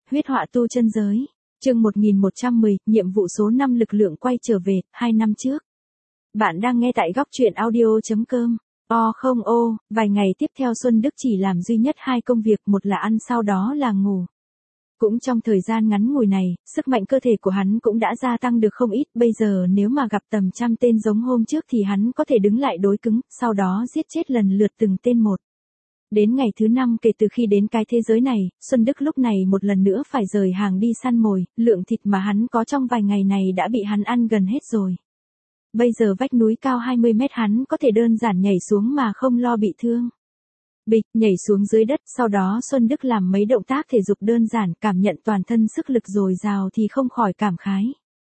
Huyết họa tu chân giới. Chương 1110, nhiệm vụ số 5 lực lượng quay trở về, 2 năm trước. Bạn đang nghe tại góc truyện audio.com. Vài ngày tiếp theo Xuân Đức chỉ làm duy nhất 2 công việc, một là ăn sau đó là ngủ. Cũng trong thời gian ngắn ngủi này, sức mạnh cơ thể của hắn cũng đã gia tăng được không ít, bây giờ nếu mà gặp tầm trăm tên giống hôm trước thì hắn có thể đứng lại đối cứng, sau đó giết chết lần lượt từng tên một. Đến ngày thứ 5 kể từ khi đến cái thế giới này, Xuân Đức lúc này một lần nữa phải rời hàng đi săn mồi, lượng thịt mà hắn có trong vài ngày này đã bị hắn ăn gần hết rồi. Bây giờ vách núi cao 20 mét hắn có thể đơn giản nhảy xuống mà không lo bị thương. Bịch, nhảy xuống dưới đất, sau đó Xuân Đức làm mấy động tác thể dục đơn giản, cảm nhận toàn thân sức lực dồi dào thì không khỏi cảm khái.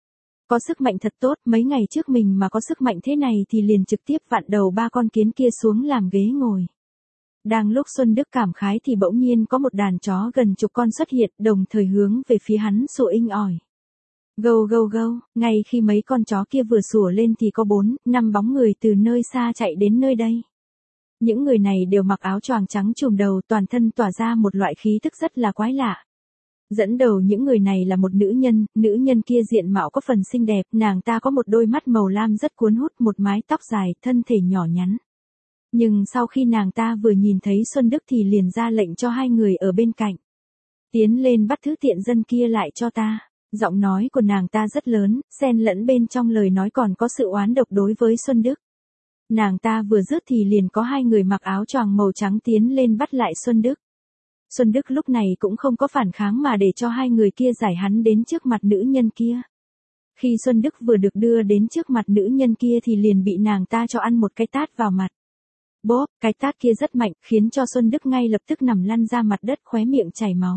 Có sức mạnh thật tốt, mấy ngày trước mình mà có sức mạnh thế này thì liền trực tiếp vặn đầu 3 con kiến kia xuống làm ghế ngồi. Đang lúc Xuân Đức cảm khái thì bỗng nhiên có một đàn chó gần chục con xuất hiện, đồng thời hướng về phía hắn sủa inh ỏi. Gâu gâu gâu, ngay khi mấy con chó kia vừa sủa lên thì có 4-5 bóng người từ nơi xa chạy đến nơi đây. Những người này đều mặc áo choàng trắng trùm đầu, toàn thân tỏa ra một loại khí tức rất là quái lạ. Dẫn đầu những người này là một nữ nhân kia diện mạo có phần xinh đẹp, nàng ta có một đôi mắt màu lam rất cuốn hút, một mái tóc dài, thân thể nhỏ nhắn. Nhưng sau khi nàng ta vừa nhìn thấy Xuân Đức thì liền ra lệnh cho 2 người ở bên cạnh. Tiến lên bắt thứ tiện dân kia lại cho ta. Giọng nói của nàng ta rất lớn, xen lẫn bên trong lời nói còn có sự oán độc đối với Xuân Đức. Nàng ta vừa dứt thì liền có 2 người mặc áo choàng màu trắng tiến lên bắt lại Xuân Đức. Xuân Đức lúc này cũng không có phản kháng mà để cho 2 người kia giải hắn đến trước mặt nữ nhân kia. Khi Xuân Đức vừa được đưa đến trước mặt nữ nhân kia thì liền bị nàng ta cho ăn một cái tát vào mặt. Bốp, cái tát kia rất mạnh, khiến cho Xuân Đức ngay lập tức nằm lăn ra mặt đất, khóe miệng chảy máu.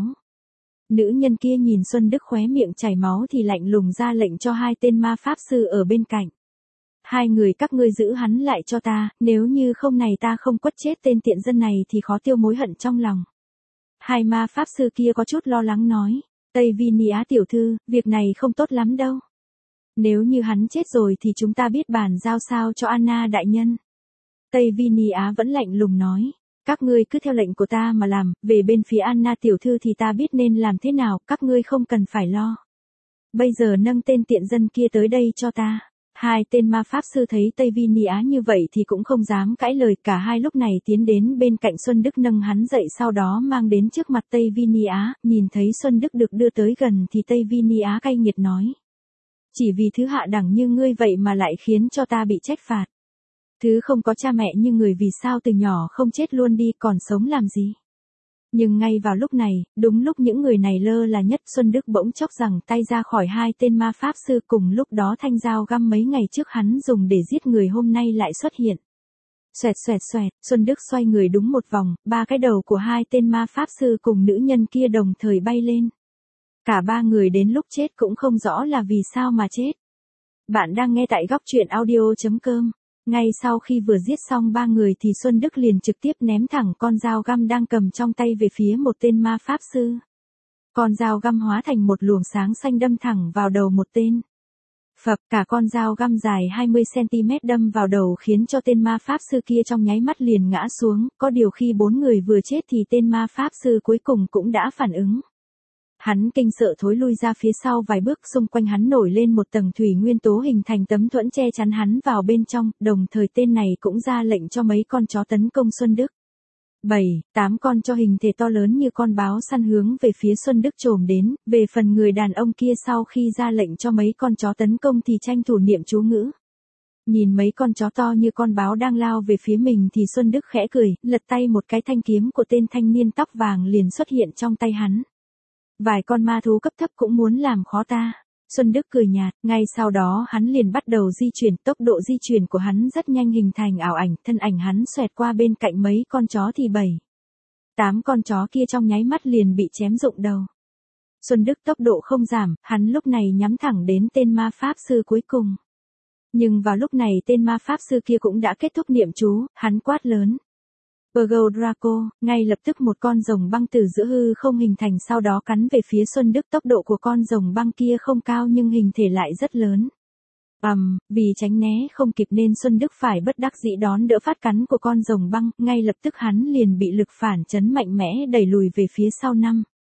Nữ nhân kia nhìn Xuân Đức khóe miệng chảy máu thì lạnh lùng ra lệnh cho 2 tên ma pháp sư ở bên cạnh. 2 người các ngươi giữ hắn lại cho ta, nếu như không này ta không quất chết tên tiện dân này thì khó tiêu mối hận trong lòng. 2 ma pháp sư kia có chút lo lắng nói, Tây Vinia tiểu thư, việc này không tốt lắm đâu. Nếu như hắn chết rồi thì chúng ta biết bàn giao sao cho Anna đại nhân. Tây Vinia vẫn lạnh lùng nói, các ngươi cứ theo lệnh của ta mà làm, về bên phía Anna tiểu thư thì ta biết nên làm thế nào, các ngươi không cần phải lo. Bây giờ nâng tên tiện dân kia tới đây cho ta. 2 tên ma pháp sư thấy Tây Vinia như vậy thì cũng không dám cãi lời, cả hai lúc này tiến đến bên cạnh Xuân Đức nâng hắn dậy sau đó mang đến trước mặt Tây Vinia, nhìn thấy Xuân Đức được đưa tới gần thì Tây Vinia cay nghiệt nói. Chỉ vì thứ hạ đẳng như ngươi vậy mà lại khiến cho ta bị trách phạt. Thứ không có cha mẹ như người vì sao từ nhỏ không chết luôn đi còn sống làm gì. Nhưng ngay vào lúc này, đúng lúc những người này lơ là nhất, Xuân Đức bỗng chốc giằng tay ra khỏi 2 tên ma pháp sư, cùng lúc đó thanh dao găm mấy ngày trước hắn dùng để giết người hôm nay lại xuất hiện. Xoẹt xoẹt xoẹt, Xuân Đức xoay người đúng một vòng, 3 cái đầu của 2 tên ma pháp sư cùng nữ nhân kia đồng thời bay lên. Cả 3 người đến lúc chết cũng không rõ là vì sao mà chết. Bạn đang nghe tại góc truyện audio.com. Ngay sau khi vừa giết xong 3 người thì Xuân Đức liền trực tiếp ném thẳng con dao găm đang cầm trong tay về phía một tên ma pháp sư. Con dao găm hóa thành một luồng sáng xanh đâm thẳng vào đầu một tên. Phập, cả con dao găm dài 20cm đâm vào đầu khiến cho tên ma pháp sư kia trong nháy mắt liền ngã xuống, có điều khi 4 người vừa chết thì tên ma pháp sư cuối cùng cũng đã phản ứng. Hắn kinh sợ thối lui ra phía sau vài bước, xung quanh hắn nổi lên một tầng thủy nguyên tố hình thành tấm thuẫn che chắn hắn vào bên trong, đồng thời tên này cũng ra lệnh cho mấy con chó tấn công Xuân Đức. 7-8 con chó hình thể to lớn như con báo săn hướng về phía Xuân Đức chồm đến, về phần người đàn ông kia sau khi ra lệnh cho mấy con chó tấn công thì tranh thủ niệm chú ngữ. Nhìn mấy con chó to như con báo đang lao về phía mình thì Xuân Đức khẽ cười, lật tay một cái thanh kiếm của tên thanh niên tóc vàng liền xuất hiện trong tay hắn. Vài con ma thú cấp thấp cũng muốn làm khó ta. Xuân Đức cười nhạt, ngay sau đó hắn liền bắt đầu di chuyển, tốc độ di chuyển của hắn rất nhanh hình thành ảo ảnh, thân ảnh hắn xoẹt qua bên cạnh mấy con chó thì 7-8 con chó kia trong nháy mắt liền bị chém rụng đầu. Xuân Đức tốc độ không giảm, hắn lúc này nhắm thẳng đến tên ma pháp sư cuối cùng. Nhưng vào lúc này tên ma pháp sư kia cũng đã kết thúc niệm chú, hắn quát lớn. Virgo Draco, ngay lập tức một con rồng băng từ giữa hư không hình thành sau đó cắn về phía Xuân Đức, tốc độ của con rồng băng kia không cao nhưng hình thể lại rất lớn. Vì tránh né không kịp nên Xuân Đức phải bất đắc dĩ đón đỡ phát cắn của con rồng băng, ngay lập tức hắn liền bị lực phản chấn mạnh mẽ đẩy lùi về phía sau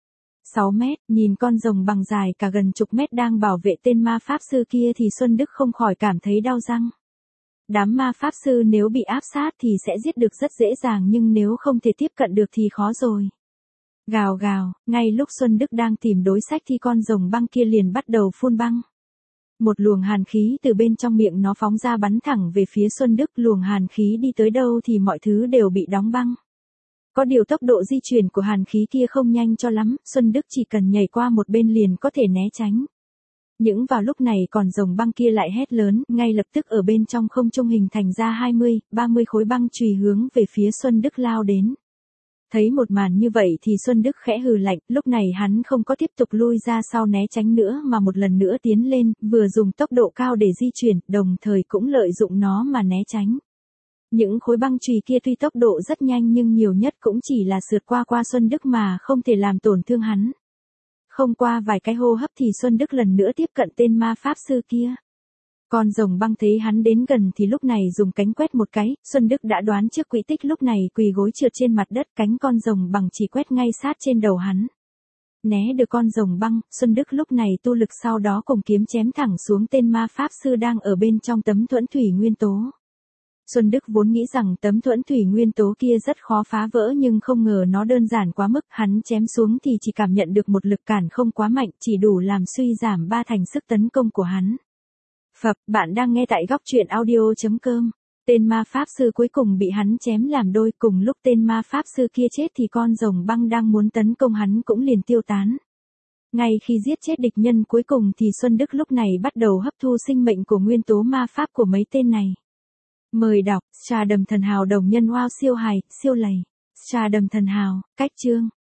6 mét, nhìn con rồng bằng dài cả gần chục mét đang bảo vệ tên ma pháp sư kia thì Xuân Đức không khỏi cảm thấy đau răng. Đám ma pháp sư nếu bị áp sát thì sẽ giết được rất dễ dàng nhưng nếu không thể tiếp cận được thì khó rồi. Gào gào, ngay lúc Xuân Đức đang tìm đối sách thì con rồng băng kia liền bắt đầu phun băng. Một luồng hàn khí từ bên trong miệng nó phóng ra bắn thẳng về phía Xuân Đức, luồng hàn khí đi tới đâu thì mọi thứ đều bị đóng băng. Có điều tốc độ di chuyển của hàn khí kia không nhanh cho lắm, Xuân Đức chỉ cần nhảy qua một bên liền có thể né tránh. Nhưng vào lúc này còn rồng băng kia lại hét lớn, ngay lập tức ở bên trong không trung hình thành ra 20, 30 khối băng chùy hướng về phía Xuân Đức lao đến. Thấy một màn như vậy thì Xuân Đức khẽ hừ lạnh, lúc này hắn không có tiếp tục lui ra sau né tránh nữa mà một lần nữa tiến lên, vừa dùng tốc độ cao để di chuyển, đồng thời cũng lợi dụng nó mà né tránh. Những khối băng chùy kia tuy tốc độ rất nhanh nhưng nhiều nhất cũng chỉ là sượt qua Xuân Đức mà không thể làm tổn thương hắn. Không qua vài cái hô hấp thì Xuân Đức lần nữa tiếp cận tên ma pháp sư kia. Con rồng băng thấy hắn đến gần thì lúc này dùng cánh quét một cái, Xuân Đức đã đoán trước quỹ tích, lúc này quỳ gối trượt trên mặt đất, cánh con rồng bằng chỉ quét ngay sát trên đầu hắn. Né được con rồng băng, Xuân Đức lúc này tu lực sau đó cùng kiếm chém thẳng xuống tên ma pháp sư đang ở bên trong tấm thuẫn thủy nguyên tố. Xuân Đức vốn nghĩ rằng tấm thuẫn thủy nguyên tố kia rất khó phá vỡ nhưng không ngờ nó đơn giản quá mức, hắn chém xuống thì chỉ cảm nhận được một lực cản không quá mạnh, chỉ đủ làm suy giảm 3 thành sức tấn công của hắn. Phập, bạn đang nghe tại góc truyện audio.com. Tên ma pháp sư cuối cùng bị hắn chém làm đôi, cùng lúc tên ma pháp sư kia chết thì con rồng băng đang muốn tấn công hắn cũng liền tiêu tán. Ngay khi giết chết địch nhân cuối cùng thì Xuân Đức lúc này bắt đầu hấp thu sinh mệnh của nguyên tố ma pháp của mấy tên này. Mời đọc, Trà Đầm Thần Hào đồng nhân wow siêu hài, siêu lầy. Trà Đầm Thần Hào, cách chương.